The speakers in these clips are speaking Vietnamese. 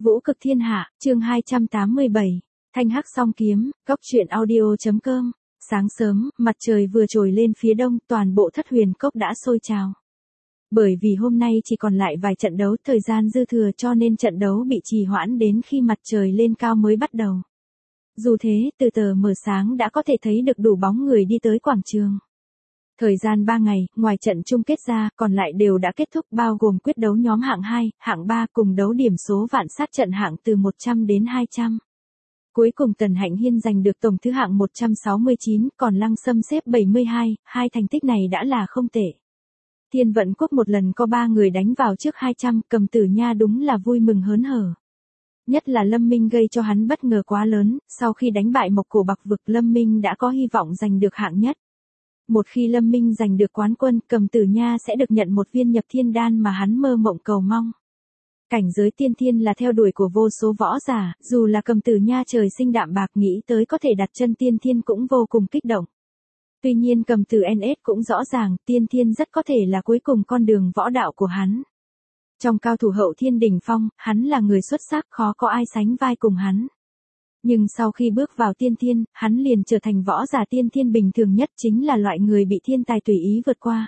Vũ cực thiên hạ, chương 287. Thanh hắc song kiếm, góc truyện audio.com. Sáng sớm, mặt trời vừa trồi lên phía đông, toàn bộ Thất Huyền Cốc đã sôi trào. Bởi vì hôm nay chỉ còn lại vài trận đấu, thời gian dư thừa cho nên trận đấu bị trì hoãn đến khi mặt trời lên cao mới bắt đầu. Dù thế, từ tờ mờ sáng đã có thể thấy được đủ bóng người đi tới quảng trường. Thời gian 3 ngày, ngoài trận chung kết ra, còn lại đều đã kết thúc bao gồm quyết đấu nhóm hạng 2, hạng 3 cùng đấu điểm số vạn sát trận hạng từ 100 đến 200. Cuối cùng Tần Hạnh Hiên giành được tổng thứ hạng 169, còn Lăng Sâm xếp 72, hai thành tích này đã là không tệ. Thiên Vận Quốc một lần có 3 người đánh vào trước 200, Cầm Tử Nha đúng là vui mừng hớn hở. Nhất là Lâm Minh gây cho hắn bất ngờ quá lớn, sau khi đánh bại Mộc Cổ Bạc Vực Lâm Minh đã có hy vọng giành được hạng nhất. Một khi Lâm Minh giành được quán quân, Cầm Tử Nha sẽ được nhận một viên nhập thiên đan mà hắn mơ mộng cầu mong. Cảnh giới tiên thiên là theo đuổi của vô số võ giả, dù là Cầm Tử Nha trời sinh đạm bạc nghĩ tới có thể đặt chân tiên thiên cũng vô cùng kích động. Tuy nhiên Cầm Tử NS cũng rõ ràng, tiên thiên rất có thể là cuối cùng con đường võ đạo của hắn. Trong cao thủ hậu thiên đỉnh phong, hắn là người xuất sắc, khó có ai sánh vai cùng hắn. Nhưng sau khi bước vào tiên thiên, hắn liền trở thành võ giả tiên thiên bình thường nhất, chính là loại người bị thiên tài tùy ý vượt qua.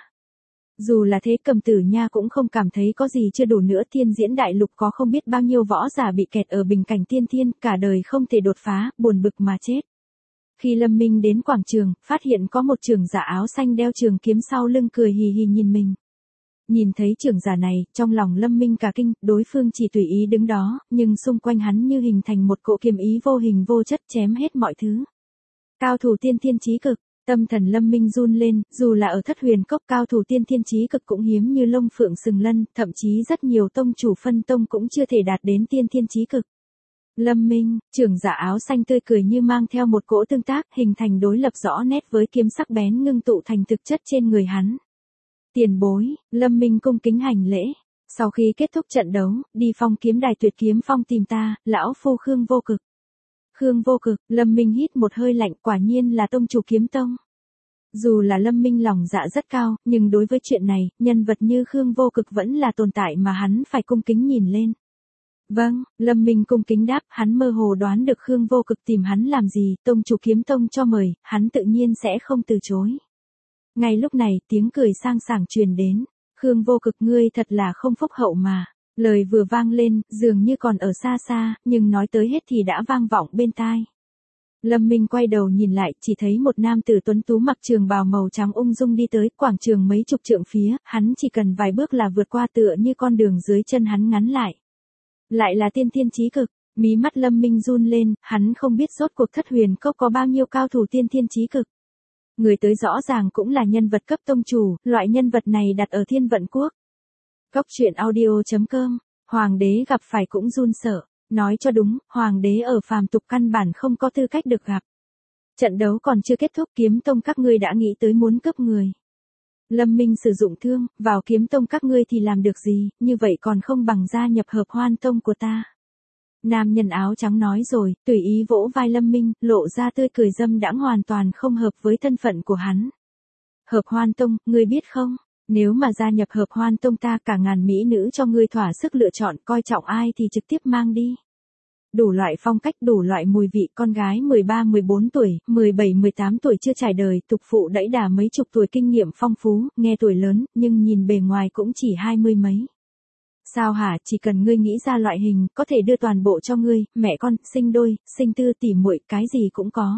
Dù là thế, Cầm Tử Nha cũng không cảm thấy có gì chưa đủ nữa, thiên diễn đại lục có không biết bao nhiêu võ giả bị kẹt ở bình cảnh tiên thiên, cả đời không thể đột phá, buồn bực mà chết. Khi Lâm Minh đến quảng trường, phát hiện có một trưởng giả áo xanh đeo trường kiếm sau lưng cười hì hì nhìn mình. Nhìn thấy trưởng giả này, trong lòng Lâm Minh cả kinh, đối phương chỉ tùy ý đứng đó, nhưng xung quanh hắn như hình thành một cỗ kiếm ý vô hình vô chất chém hết mọi thứ. Cao thủ tiên thiên chí cực, tâm thần Lâm Minh run lên, dù là ở Thất Huyền Cốc cao thủ tiên thiên chí cực cũng hiếm như lông phượng sừng lân, thậm chí rất nhiều tông chủ phân tông cũng chưa thể đạt đến tiên thiên chí cực. Lâm Minh, trưởng giả áo xanh tươi cười như mang theo một cỗ tương tác, hình thành đối lập rõ nét với kiếm sắc bén ngưng tụ thành thực chất trên người hắn. Tiền bối, Lâm Minh cung kính hành lễ. Sau khi kết thúc trận đấu, đi Phong kiếm đài Tuyệt Kiếm Phong tìm ta, lão phu Khương Vô Cực. Khương Vô Cực, Lâm Minh hít một hơi lạnh, quả nhiên là tông chủ kiếm tông. Dù là Lâm Minh lòng dạ rất cao, nhưng đối với chuyện này, nhân vật như Khương Vô Cực vẫn là tồn tại mà hắn phải cung kính nhìn lên. Vâng, Lâm Minh cung kính đáp, hắn mơ hồ đoán được Khương Vô Cực tìm hắn làm gì, tông chủ kiếm tông cho mời, hắn tự nhiên sẽ không từ chối. Ngay lúc này, tiếng cười sang sảng truyền đến. Khương Vô Cực, ngươi thật là không phúc hậu mà. Lời vừa vang lên, dường như còn ở xa xa, nhưng nói tới hết thì đã vang vọng bên tai. Lâm Minh quay đầu nhìn lại, chỉ thấy một nam tử tuấn tú mặc trường bào màu trắng ung dung đi tới, quảng trường mấy chục trượng phía, hắn chỉ cần vài bước là vượt qua, tựa như con đường dưới chân hắn ngắn lại. Lại là tiên thiên chí cực, mí mắt Lâm Minh run lên, hắn không biết rốt cuộc Thất Huyền Cốc có bao nhiêu cao thủ tiên thiên chí cực. Người tới rõ ràng cũng là nhân vật cấp tông chủ, loại nhân vật này đặt ở Thiên Vận Quốc. Góc truyện audio.com, Hoàng đế gặp phải cũng run sợ, nói cho đúng, Hoàng đế ở phàm tục căn bản không có tư cách được gặp. Trận đấu còn chưa kết thúc, kiếm tông các ngươi đã nghĩ tới muốn cướp người. Lâm Minh sử dụng thương, vào kiếm tông các ngươi thì làm được gì, như vậy còn không bằng gia nhập Hợp Hoan tông của ta. Nam nhân áo trắng nói rồi, tùy ý vỗ vai Lâm Minh, lộ ra tươi cười dâm đãng hoàn toàn không hợp với thân phận của hắn. Hợp Hoan tông, ngươi biết không, nếu mà gia nhập Hợp Hoan tông ta cả ngàn mỹ nữ cho ngươi thỏa sức lựa chọn, coi trọng ai thì trực tiếp mang đi. Đủ loại phong cách, đủ loại mùi vị, con gái 13-14 tuổi, 17-18 tuổi chưa trải đời, tục phụ đẫy đà mấy chục tuổi kinh nghiệm phong phú, nghe tuổi lớn, nhưng nhìn bề ngoài cũng chỉ 20 mấy. Sao hả, chỉ cần ngươi nghĩ ra loại hình, có thể đưa toàn bộ cho ngươi, mẹ con, sinh đôi, sinh tư tỉ muội, cái gì cũng có.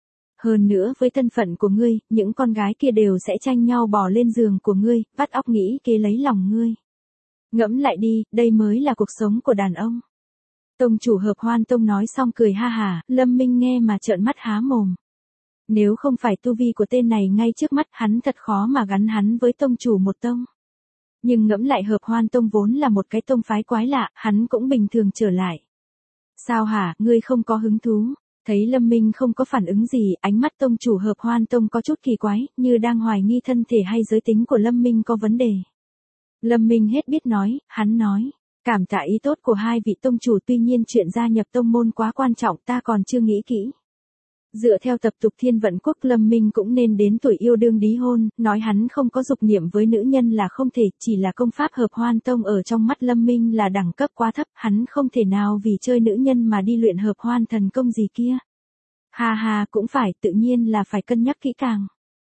Hơn nữa với thân phận của ngươi, những con gái kia đều sẽ tranh nhau bò lên giường của ngươi, vắt óc nghĩ kế lấy lòng ngươi. Ngẫm lại đi, đây mới là cuộc sống của đàn ông. Tông chủ Hợp Hoan tông nói xong cười ha hả, Lâm Minh nghe mà trợn mắt há mồm. Nếu không phải tu vi của tên này ngay trước mắt, hắn thật khó mà gắn hắn với tông chủ một tông. Nhưng ngẫm lại Hợp Hoan tông vốn là một cái tông phái quái lạ, hắn cũng bình thường trở lại. Sao hả, ngươi không có hứng thú? Thấy Lâm Minh không có phản ứng gì, ánh mắt tông chủ Hợp Hoan tông có chút kỳ quái, như đang hoài nghi thân thể hay giới tính của Lâm Minh có vấn đề. Lâm Minh hết biết nói, hắn nói, cảm tạ ý tốt của hai vị tông chủ, tuy nhiên chuyện gia nhập tông môn quá quan trọng, ta còn chưa nghĩ kỹ. Dựa theo tập tục Thiên Vận Quốc, Lâm Minh cũng nên đến tuổi yêu đương đính hôn, nói hắn không có dục niệm với nữ nhân là không thể, chỉ là công pháp Hợp Hoan Tông ở trong mắt Lâm Minh là đẳng cấp quá thấp, hắn không thể nào vì chơi nữ nhân mà đi luyện Hợp Hoan thần công gì kia. Ha ha, cũng phải, tự nhiên là phải cân nhắc kỹ càng.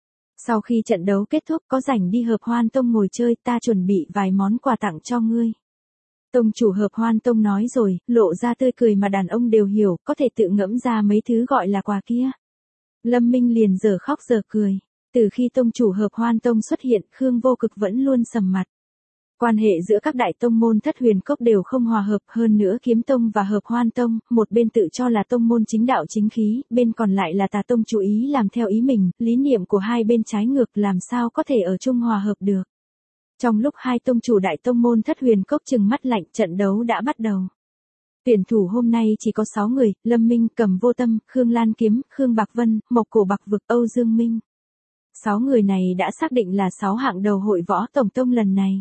Sau khi trận đấu kết thúc có rảnh đi Hợp Hoan Tông ngồi chơi, ta chuẩn bị vài món quà tặng cho ngươi. Tông chủ Hợp Hoan Tông nói rồi, lộ ra tươi cười mà đàn ông đều hiểu, có thể tự ngẫm ra mấy thứ gọi là quà kia. Lâm Minh liền giờ khóc giờ cười. Từ khi tông chủ Hợp Hoan Tông xuất hiện, Khương Vô Cực vẫn luôn sầm mặt. Quan hệ giữa các đại tông môn Thất Huyền Cốc đều không hòa hợp, hơn nữa Kiếm Tông và Hợp Hoan Tông, một bên tự cho là tông môn chính đạo chính khí, bên còn lại là Tà Tông chú ý làm theo ý mình, lý niệm của hai bên trái ngược, làm sao có thể ở chung hòa hợp được. Trong lúc hai tông chủ đại tông môn Thất Huyền Cốc trừng mắt lạnh, trận đấu đã bắt đầu. Tuyển thủ hôm nay chỉ có 6 người, Lâm Minh, Cầm Vô Tâm, Khương Lan Kiếm, Khương Bạc Vân, Mộc Cổ Bạc Vực, Âu Dương Minh. 6 người này đã xác định là 6 hạng đầu hội võ tổng tông lần này.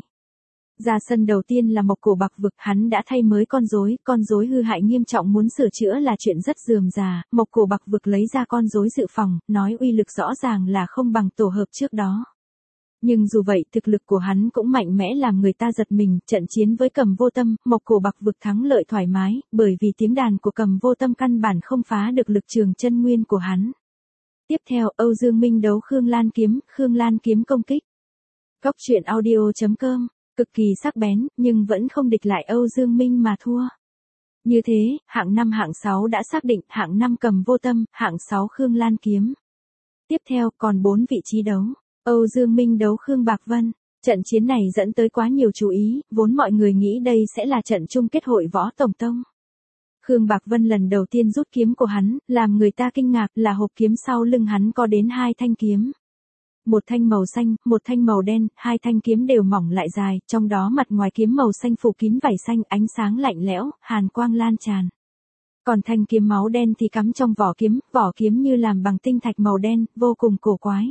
Ra sân đầu tiên là Mộc Cổ Bạc Vực, hắn đã thay mới con rối hư hại nghiêm trọng muốn sửa chữa là chuyện rất rườm rà, Mộc Cổ Bạc Vực lấy ra con rối dự phòng, nói uy lực rõ ràng là không bằng tổ hợp trước đó. Nhưng dù vậy thực lực của hắn cũng mạnh mẽ làm người ta giật mình, trận chiến với Cầm Vô Tâm, Mộc Cổ Bạc Vực thắng lợi thoải mái, bởi vì tiếng đàn của Cầm Vô Tâm căn bản không phá được lực trường chân nguyên của hắn. Tiếp theo, Âu Dương Minh đấu Khương Lan Kiếm công kích. Cóc truyện audio.com, cực kỳ sắc bén, nhưng vẫn không địch lại Âu Dương Minh mà thua. Như thế, hạng 5 hạng 6 đã xác định, hạng 5 Cầm Vô Tâm, hạng 6 Khương Lan Kiếm. Tiếp theo, còn 4 vị trí đấu. Âu Dương Minh đấu Khương Bạc Vân. Trận chiến này dẫn tới quá nhiều chú ý, vốn mọi người nghĩ đây sẽ là trận chung kết hội võ tổng tông. Khương Bạc Vân lần đầu tiên rút kiếm của hắn, làm người ta kinh ngạc là hộp kiếm sau lưng hắn có đến 2 thanh kiếm. Một thanh màu xanh, một thanh màu đen, 2 thanh kiếm đều mỏng lại dài, trong đó mặt ngoài kiếm màu xanh phủ kín vảy xanh, ánh sáng lạnh lẽo, hàn quang lan tràn. Còn thanh kiếm máu đen thì cắm trong vỏ kiếm như làm bằng tinh thạch màu đen, vô cùng cổ quái.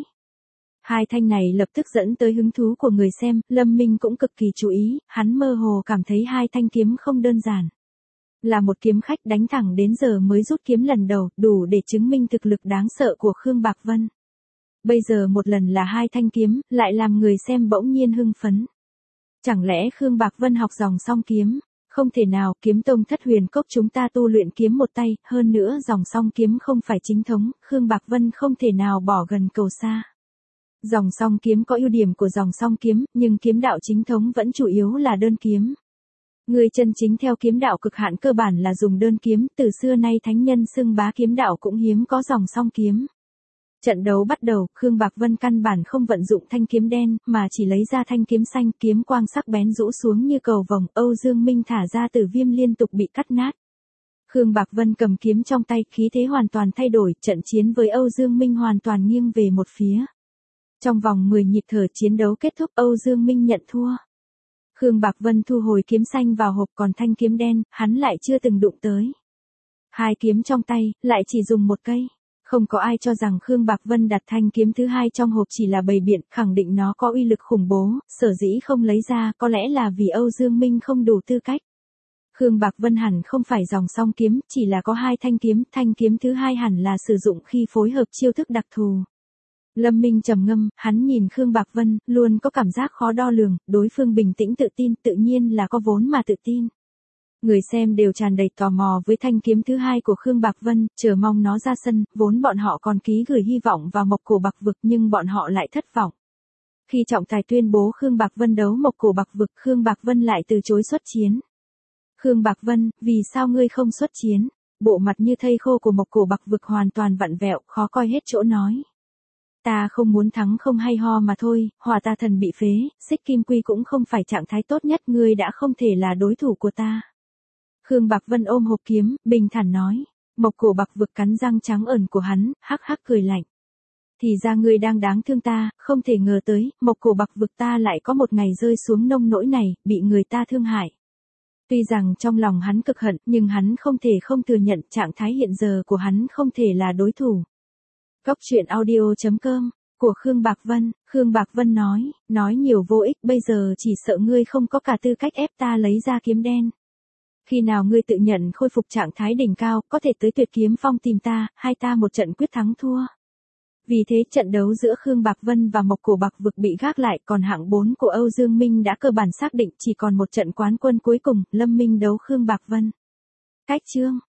2 thanh này lập tức dẫn tới hứng thú của người xem, Lâm Minh cũng cực kỳ chú ý, hắn mơ hồ cảm thấy 2 thanh kiếm không đơn giản. Là một kiếm khách đánh thẳng đến giờ mới rút kiếm lần đầu, đủ để chứng minh thực lực đáng sợ của Khương Bạc Vân. Bây giờ một lần là 2 thanh kiếm, lại làm người xem bỗng nhiên hưng phấn. Chẳng lẽ Khương Bạc Vân học dòng song kiếm? Không thể nào, Kiếm Tông Thất Huyền Cốc chúng ta tu luyện kiếm một tay, hơn nữa dòng song kiếm không phải chính thống, Khương Bạc Vân không thể nào bỏ gần cầu xa. Dòng song kiếm có ưu điểm của dòng song kiếm, nhưng kiếm đạo chính thống vẫn chủ yếu là đơn kiếm. Người chân chính theo kiếm đạo cực hạn cơ bản là dùng đơn kiếm, từ xưa nay thánh nhân xưng bá kiếm đạo cũng hiếm có dòng song kiếm. Trận đấu bắt đầu, Khương Bạc Vân căn bản không vận dụng thanh kiếm đen, mà chỉ lấy ra thanh kiếm xanh, kiếm quang sắc bén rũ xuống như cầu vồng, Âu Dương Minh thả ra tử viêm liên tục bị cắt nát. Khương Bạc Vân cầm kiếm trong tay, khí thế hoàn toàn thay đổi, trận chiến với Âu Dương Minh hoàn toàn nghiêng về một phía. Trong vòng 10 nhịp thở chiến đấu kết thúc, Âu Dương Minh nhận thua. Khương Bạc Vân thu hồi kiếm xanh vào hộp, còn thanh kiếm đen, hắn lại chưa từng đụng tới. 2 kiếm trong tay, lại chỉ dùng một cây. Không có ai cho rằng Khương Bạc Vân đặt thanh kiếm thứ 2 trong hộp chỉ là bày biện, khẳng định nó có uy lực khủng bố, sở dĩ không lấy ra, có lẽ là vì Âu Dương Minh không đủ tư cách. Khương Bạc Vân hẳn không phải dòng song kiếm, chỉ là có 2 thanh kiếm thứ 2 hẳn là sử dụng khi phối hợp chiêu thức đặc thù. Lâm Minh trầm ngâm, hắn nhìn Khương Bạc Vân, luôn có cảm giác khó đo lường, đối phương bình tĩnh tự tin, tự nhiên là có vốn mà tự tin. Người xem đều tràn đầy tò mò với thanh kiếm thứ 2 của Khương Bạc Vân, chờ mong nó ra sân, vốn bọn họ còn ký gửi hy vọng vào Mộc Cổ Bạc Vực nhưng bọn họ lại thất vọng. Khi trọng tài tuyên bố Khương Bạc Vân đấu Mộc Cổ Bạc Vực, Khương Bạc Vân lại từ chối xuất chiến. Khương Bạc Vân, vì sao ngươi không xuất chiến? Bộ mặt như thây khô của Mộc Cổ Bạc Vực hoàn toàn vặn vẹo, khó coi hết chỗ nói. Ta không muốn thắng không hay ho mà thôi, Hỏa Ta Thần bị phế, Xích Kim Quy cũng không phải trạng thái tốt nhất, ngươi đã không thể là đối thủ của ta. Khương Bạc Vân ôm hộp kiếm, bình thản nói. Mộc Cổ Bạc Vực cắn răng trắng ẩn của hắn, hắc hắc cười lạnh. Thì ra ngươi đang đáng thương ta, không thể ngờ tới, Mộc Cổ Bạc Vực ta lại có một ngày rơi xuống nông nỗi này, bị người ta thương hại. Tuy rằng trong lòng hắn cực hận, nhưng hắn không thể không thừa nhận trạng thái hiện giờ của hắn không thể là đối thủ. Cóc truyện audio.com, của Khương Bạc Vân nói nhiều vô ích, bây giờ chỉ sợ ngươi không có cả tư cách ép ta lấy ra kiếm đen. Khi nào ngươi tự nhận khôi phục trạng thái đỉnh cao, có thể tới Tuyệt Kiếm Phong tìm ta, hai ta một trận quyết thắng thua. Vì thế trận đấu giữa Khương Bạc Vân và Mộc Cổ Bạc Vực bị gác lại, còn hạng 4 của Âu Dương Minh đã cơ bản xác định, chỉ còn một trận quán quân cuối cùng, Lâm Minh đấu Khương Bạc Vân. Cách chương